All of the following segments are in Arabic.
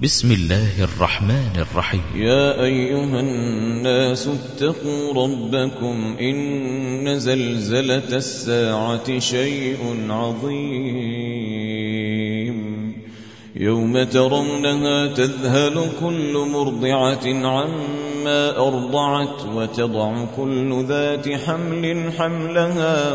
بسم الله الرحمن الرحيم. يا أيها الناس اتقوا ربكم إن زلزلة الساعة شيء عظيم يوم ترونها تذهل كل مرضعة عما أرضعت وتضع كل ذات حمل حملها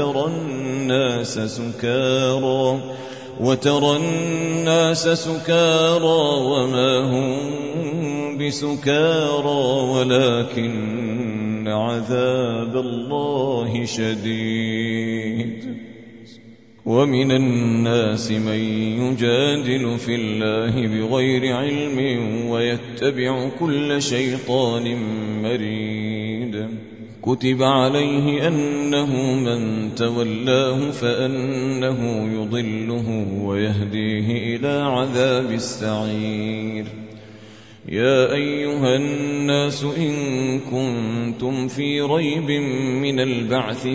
وترى الناس سكارى وما هم بسكارى ولكن عذاب الله شديد. ومن الناس من يجادل في الله بغير علم ويتبع كل شيطان مريد. كتب عليه أنه من تولاه فأنه يضله ويهديه إلى عذاب السعير. يا أيها الناس إن كنتم في ريب من البعث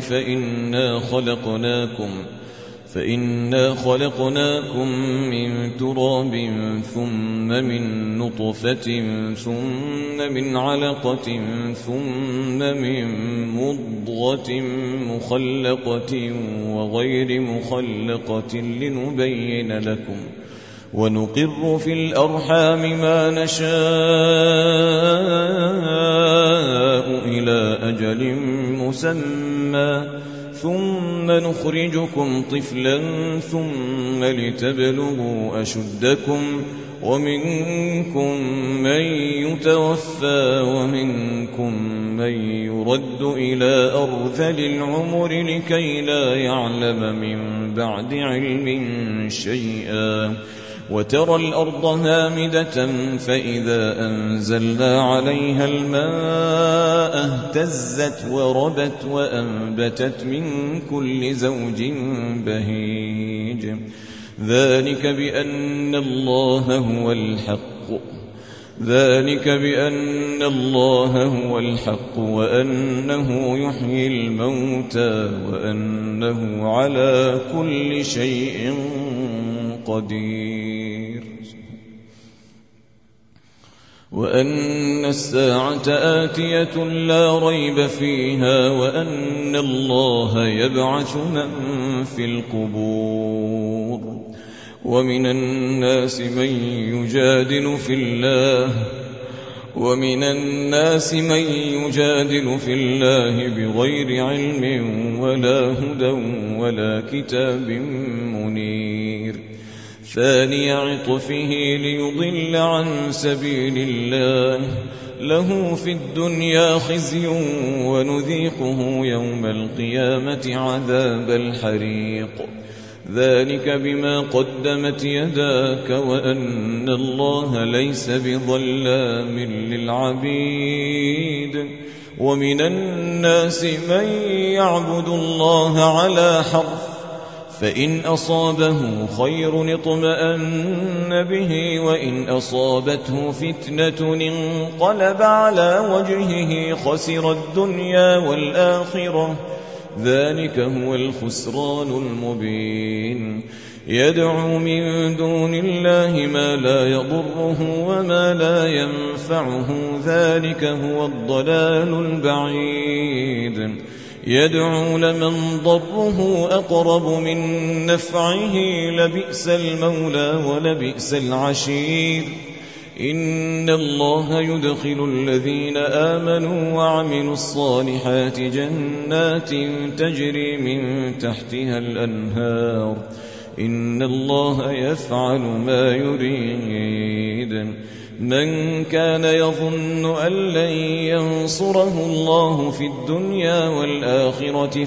فإنا خلقناكم من تراب ثم من نطفة ثم من علقة ثم من مضغة مخلقة وغير مخلقة لنبين لكم ونقر في الأرحام ما نشاء إلى أجل مسمى ثم نخرجكم طفلا ثم لتبلغوا أشدكم ومنكم من يتوفى ومنكم من يرد إلى أرذل العمر لكي لا يعلم من بعد علم شيئا. وترى الأرض هامدة فإذا أنزلنا عليها الماء اهتزت وربت وأنبتت من كل زوج بهيج. ذلك بأن الله هو الحق وأنه يحيي الموتى وأنه على كل شيء قدير. وأن الساعة آتية لا ريب فيها وأن الله يبعث من في القبور. ومن الناس من يجادل في الله بغير علم ولا هدى ولا كتاب منير. ثاني عطفه ليضل عن سبيل الله له في الدنيا خزي ونذيقه يوم القيامة عذاب الحريق. ذلك بما قدمت يداك وأن الله ليس بظلام للعبيد. ومن الناس من يعبد الله على حرف فإن أصابه خير اطمأن به وإن أصابته فتنة انقلب على وجهه خسر الدنيا والآخرة. ذلك هو الخسران المبين. يدعو من دون الله ما لا يضره وما لا ينفعه ذلك هو الضلال البعيد. يدعو لمن ضره أقرب من نفعه لبئس المولى ولبئس العشير. إن الله يدخل الذين آمنوا وعملوا الصالحات جنات تجري من تحتها الأنهار. إن الله يفعل ما يريد. من كان يظن أن لن ينصره الله في الدنيا والآخرة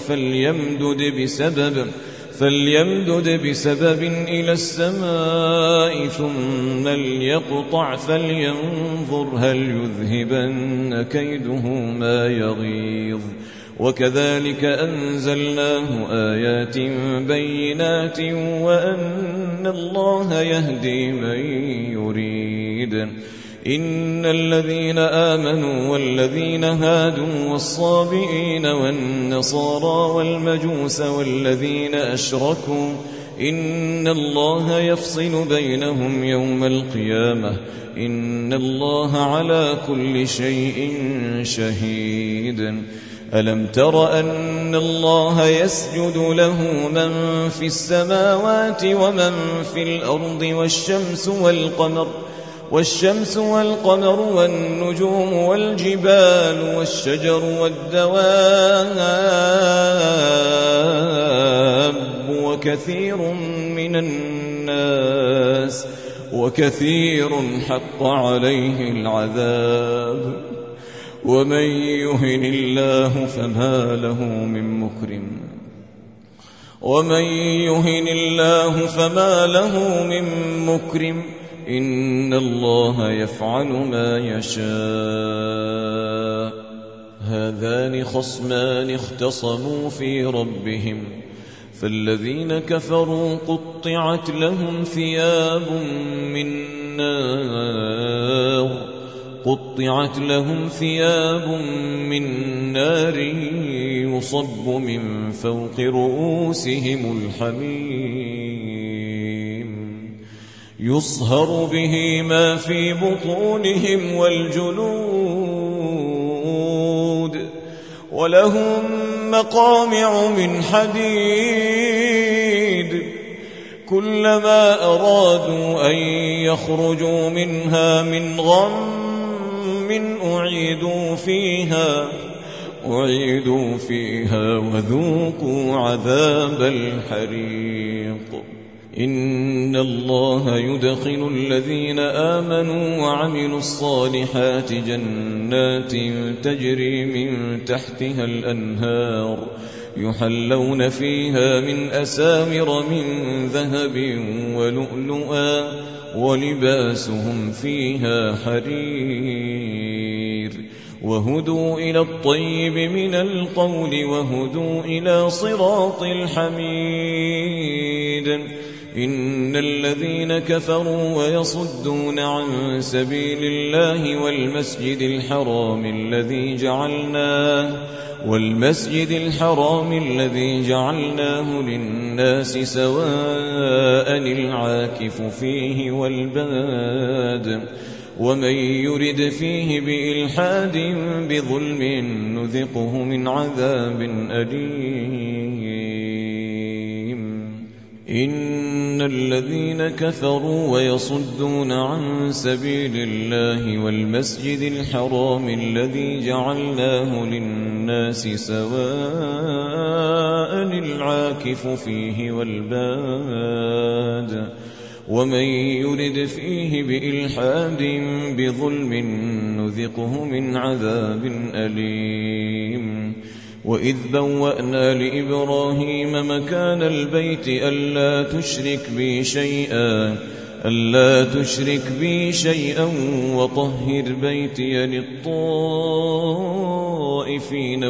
فليمدد بسبب إلى السماء ثم ليقطع فلينظر هل يذهبن كيده ما يغيظ. وكذلك أنزلناه آيات بينات وأن الله يهدي من يريد. إن الذين آمنوا والذين هادوا والصابئين والنصارى والمجوس والذين أشركوا إن الله يفصل بينهم يوم القيامة إن الله على كل شيء شهيد ألم تر أن الله يسجد له من في السماوات ومن في الأرض والشمس والقمر والنجوم والجبال والشجر والدواب وكثير حق عليه العذاب ومن يهن الله فما له من مكرم إن الله يفعل ما يشاء هذان خصمان اختصموا في ربهم فالذين كفروا قطعت لهم ثياب من نار يصب من فوق رؤوسهم الحميم يصهر به ما في بطونهم والجلود ولهم مقامع من حديد كلما أرادوا أن يخرجوا منها من غم أعيدوا فيها وذوقوا عذاب الحريق إن الله يدخل الذين آمنوا وعملوا الصالحات جنات تجري من تحتها الأنهار يحلون فيها من أسامر من ذهب ولؤلؤا ولباسهم فيها حرير وهدوا إلى الطيب من القول وهدوا إلى صراط الحميد إن الذين كفروا ويصدون عن سبيل الله والمسجد الحرام الذي جعلناه للناس سواء العاكف فيه والباد ومن يرد فيه بإلحاد بظلم نذقه من عذاب أليم إن الذين كفروا ويصدون عن سبيل الله والمسجد الحرام الذي جعلناه للناس سواء العاكف فيه والباد ومن يرد فيه بإلحاد بظلم نذقه من عذاب أليم وإذ بوأنا لإبراهيم مكان البيت ألا تشرك بي شيئا وطهر بيتي للطائفين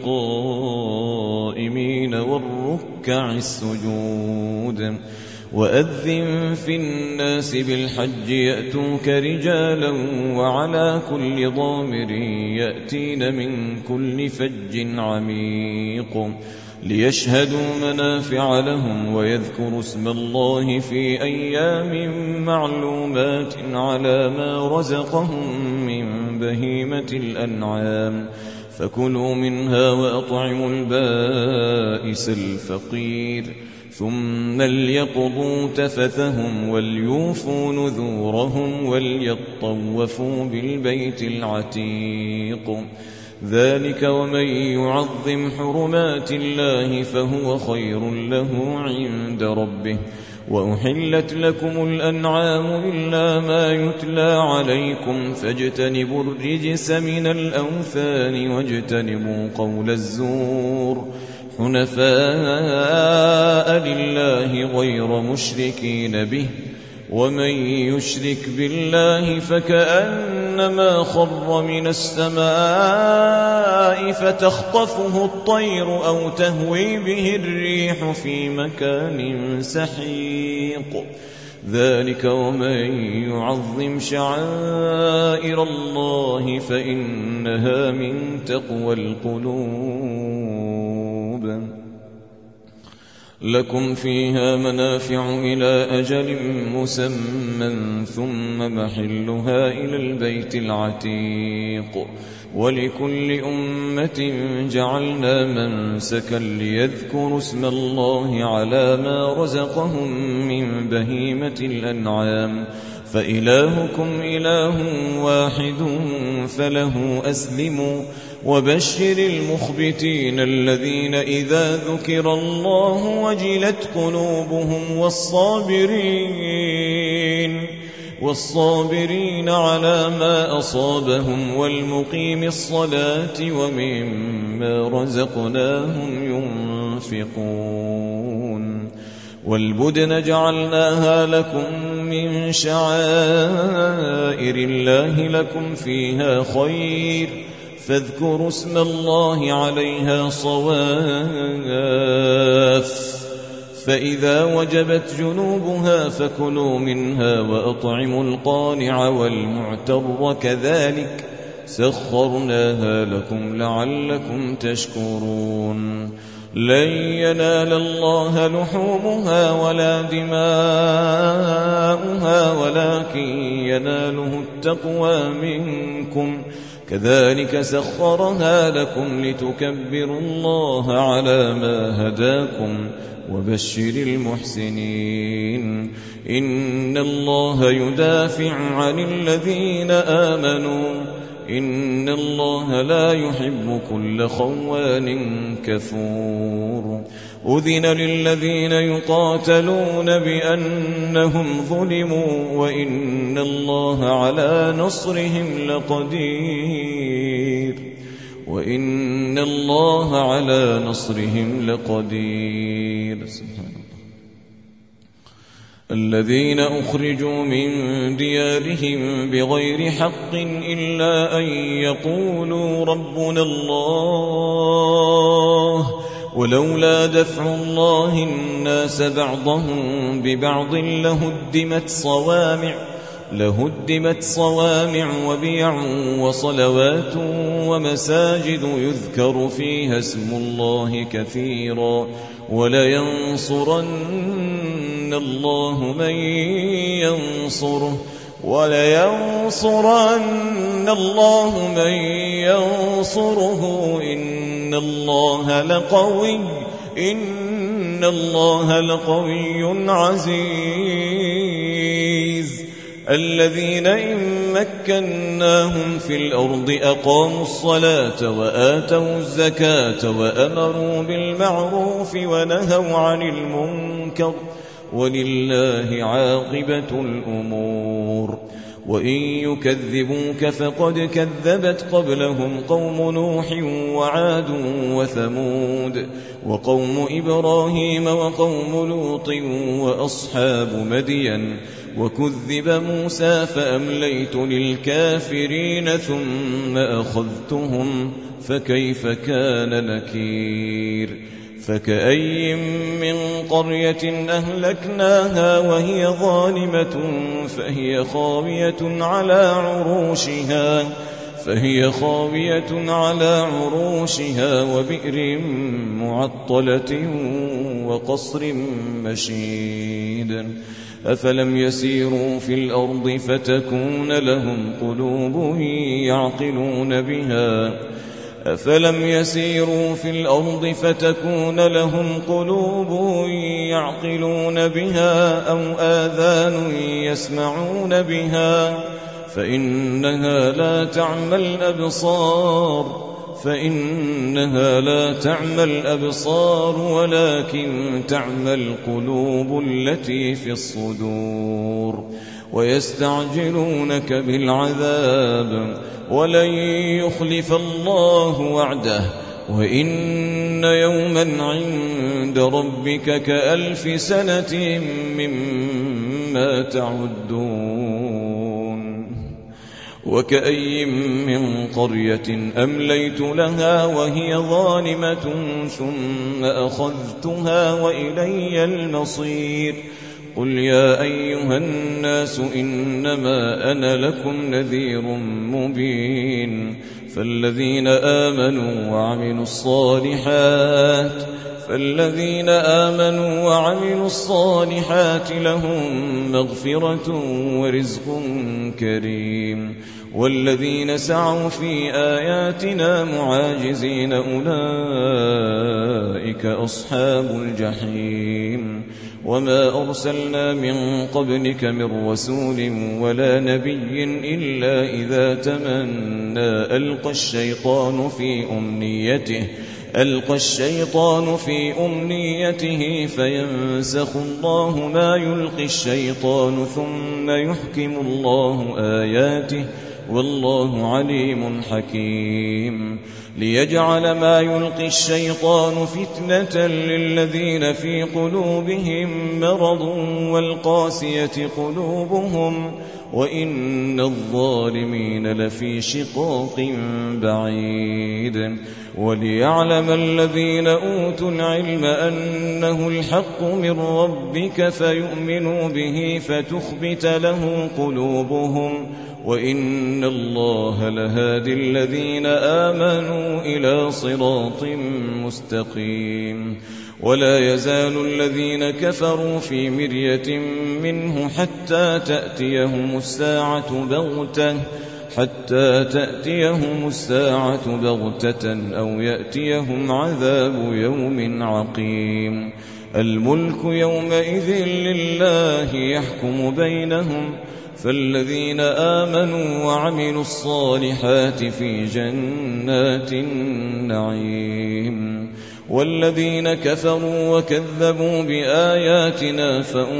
والقائمين والركع السجود وأذن في الناس بالحج يأتوك رجالا وعلى كل ضامر يأتين من كل فج عميق ليشهدوا منافع لهم ويذكروا اسم الله في أيام معلومات على ما رزقهم من بهيمة الأنعام فكلوا منها وأطعموا البائس الفقير ثم ليقضوا تفثهم وليوفوا نذورهم وليطوفوا بالبيت العتيق ذلك ومن يعظم حرمات الله فهو خير له عند ربه وأحلت لكم الأنعام إلا ما يتلى عليكم فاجتنبوا الرجس من الأوثان واجتنبوا قول الزور حنفاء لله غير مشركين به ومن يشرك بالله فكأنما خر من السماء فتخطفه الطير أو تهوي به الريح في مكان سحيق ذلك ومن يعظم شعائر الله فإنها من تقوى القلوب لكم فيها منافع إلى أجل مسمى ثم محلها إلى البيت العتيق ولكل أمة جعلنا منسكا ليذكروا اسم الله على ما رزقهم من بهيمة الأنعام فإلهكم إله واحد فله أسلموا وبشر المخبتين الذين إذا ذكر الله وجلت قلوبهم والصابرين على ما أصابهم والمقيم الصلاة ومما رزقناهم ينفقون والبدن جعلناها لكم من شعائر الله لكم فيها خير فاذكروا اسم الله عليها صواف فإذا وجبت جنوبها فكلوا منها وأطعموا القانع والمعتر كذلك سخرناها لكم لعلكم تشكرون لن ينال الله لحومها ولا دماؤها ولكن يناله التقوى منكم كذلك سخرها لكم لتكبروا الله على ما هداكم وبشر المحسنين إن الله يدافع عن الذين آمنوا إن الله لا يحب كل خوان كفور أذن للذين يقاتلون بأنهم ظلموا وإن الله على نصرهم لقدير سبحان الله الذين أخرجوا من ديارهم بغير حق إلا أن يقولوا ربنا الله ولولا دفع الله الناس بعضهم ببعض لهدمت صوامع وبيع وصلوات ومساجد يذكر فيها اسم الله كثيرا ولينصرن الله من ينصره إن الله لقوي عزيز الذين إن مكناهم في الأرض أقاموا الصلاة وآتوا الزكاة وأمروا بالمعروف ونهوا عن المنكر ولله عاقبة الأمور وإن يكذبوك فقد كذبت قبلهم قوم نوح وعاد وثمود وقوم إبراهيم وقوم لوط وأصحاب مدين وكذب موسى فأمليت للكافرين ثم أخذتهم فكيف كان نكير فكأي من قرية أهلكناها وهي ظالمة فهي خاوية على عروشها وبئر معطلة وقصر مشيد أفلم يسيروا في الأرض فتكون لهم قلوب يعقلون بها أو آذان يسمعون بها فإنها لا تعمى الأبصار ولكن تعمى القلوب التي في الصدور ويستعجلونك بالعذاب ولن يخلف الله وعده وإن يوما عند ربك كألف سنة مما تعدون وكأي من قرية أمليت لها وهي ظالمة ثم أخذتها وإلي المصير قل يا أيها الناس إنما أنا لكم نذير مبين فالذين آمنوا وعملوا الصالحات فالذين آمنوا وعملوا الصالحات لهم مغفرة ورزق كريم والذين سعوا في آياتنا معاجزين أولئك أصحاب الجحيم وما أرسلنا من قبلك من رسول ولا نبي إلا إذا تمنى ألقى الشيطان في أمنيته فينسخ الله ما يلقي الشيطان ثم يحكم الله آياته والله عليم حكيم ليجعل ما يلقي الشيطان فتنة للذين في قلوبهم مرض والقاسية قلوبهم وإن الظالمين لفي شقاق بعيد وليعلم الذين أوتوا العلم أنه الحق من ربك فيؤمنوا به فتخبت له قلوبهم وإن الله لهادي الذين آمنوا إلى صراط مستقيم ولا يزال الذين كفروا في مرية منه حتى تأتيهم الساعة بغتة أو يأتيهم عذاب يوم عقيم الملك يومئذ لله يحكم بينهم فالذين آمنوا وعملوا الصالحات في جنات النعيم والذين كفروا وكذبوا بآياتنا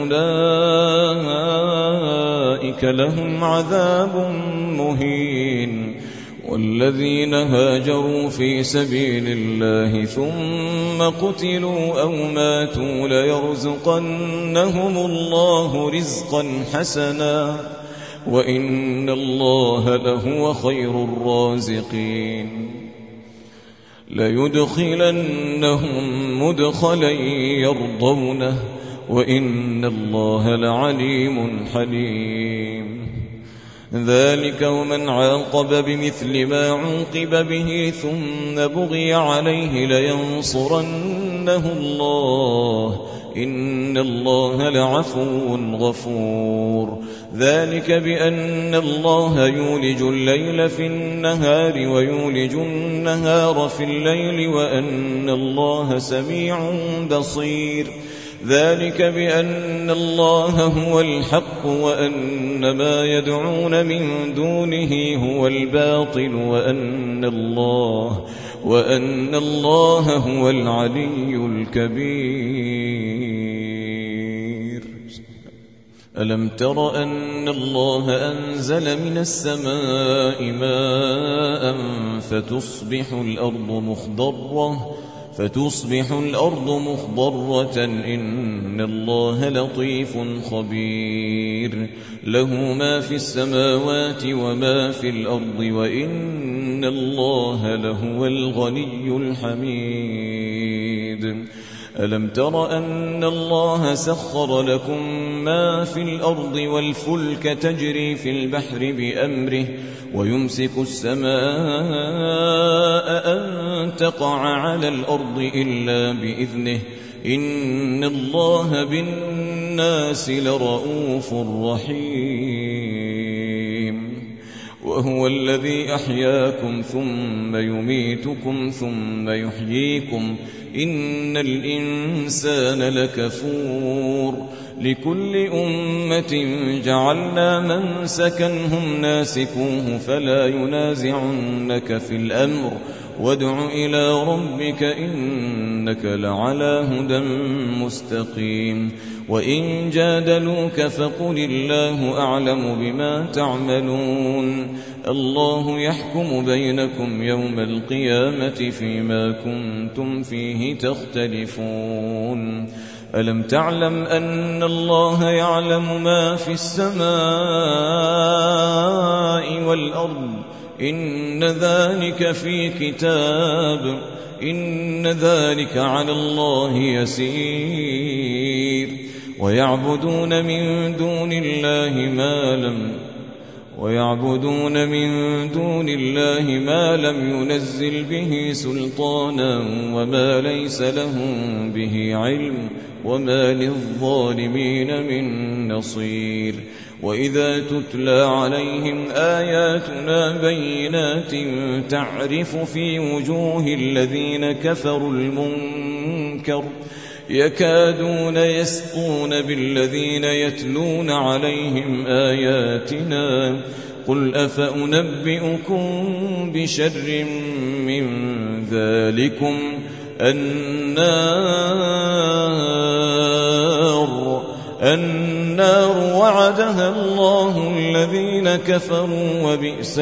فأولئك لهم عذاب مهين والذين هاجروا في سبيل الله ثم قتلوا أو ماتوا ليرزقنهم الله رزقا حسنا وإن الله لهو خير الرازقين ليدخلنهم مدخلا يرضونه وإن الله لعليم حليم ذلك ومن عاقب بمثل ما عوقب به ثم بغي عليه لينصرنه الله إن الله لعفو غفور ذلك بأن الله يولج الليل في النهار ويولج النهار في الليل وأن الله سميع بصير ذلك بأن الله هو الحق وأن ما يدعون من دونه هو الباطل وأن الله هو العلي الكبير ألم تر أن الله أنزل من السماء ماء فتصبح الأرض مخضرة إن الله لطيف خبير له ما في السماوات وما في الأرض وإن الله لهو الغني الحميد ألم تر أن الله سخر لكم ما في الأرض والفلك تجري في البحر بأمره ويمسك السماء أن تقع على الأرض إلا بإذنه إن الله بالناس لرؤوف رحيم وهو الذي أحياكم ثم يميتكم ثم يحييكم إن الإنسان لكفور لكل أمة جعلنا منسكا هم ناسكوه فلا ينازعنك في الأمر وادع إلى ربك إنك لعلى هدى مستقيم وإن جادلوك فقل الله أعلم بما تعملون الله يحكم بينكم يوم القيامة فيما كنتم فيه تختلفون ألم تعلم أن الله يعلم ما في السماء والأرض إن ذلك في كتاب إن ذلك على الله ويعبدون من دون الله ويعبدون من دون الله ما لم ينزل به سلطانا وما ليس لهم به علم وما للظالمين من نصير. وإذا تتلى عليهم آياتنا بينات تعرف في وجوه الذين كفروا المنكر يكادون يسطون بالذين يتلون عليهم آياتنا قل أفأنبئكم بشر من ذلكم النار وعدها الله الذين كفروا وبئس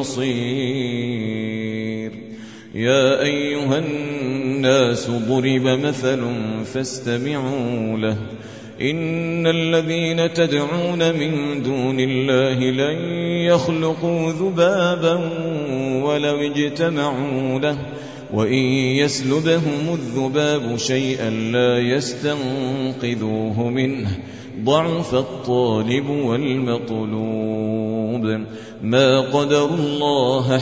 المصير. يا أيها الناس ضرب مثل فاستمعوا له إن الذين تدعون من دون الله لن يخلقوا ذبابا ولو اجتمعوا له وإن يسلبهم الذباب شيئا لا يستنقذوه منه ضعف الطالب والمطلوب ما قدر الله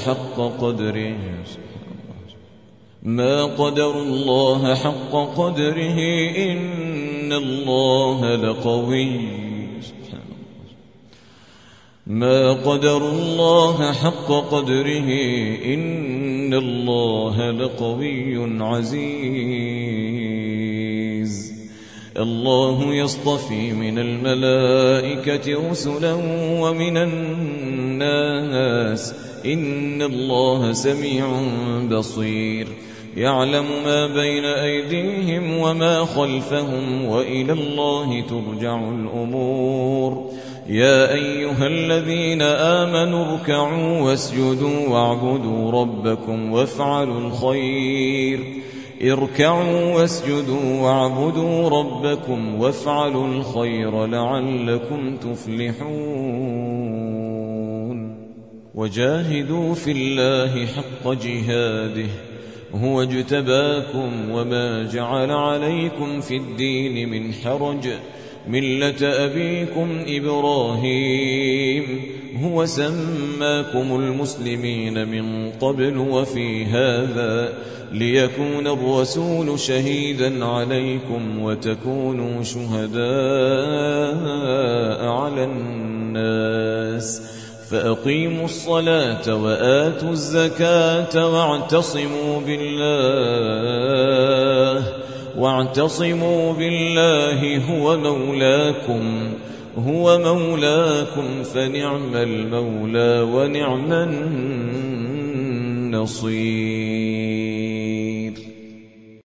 حق قدره إن الله لقوي ما قدر الله حق قدره إن الله لقوي عزيز. الله يصطفي من الملائكة رسلا ومن الناس إن الله سميع بصير. يعلم ما بين أيديهم وما خلفهم وإلى الله ترجع الأمور. يا أيها الذين آمنوا اركعوا واسجدوا واعبدوا ربكم وافعلوا الخير لعلكم تفلحون. وجاهدوا في الله حق جهاده هو اجتباكم وما جعل عليكم في الدين من حرج ملة أبيكم إبراهيم هو سماكم المسلمين من قبل وفي هذا ليكون الرسول شهيدا عليكم وتكونوا شهداء على الناس فأقيموا الصلاة وآتوا الزكاة واعتصموا بالله هو مولاكم فنعم المولى ونعم النصير.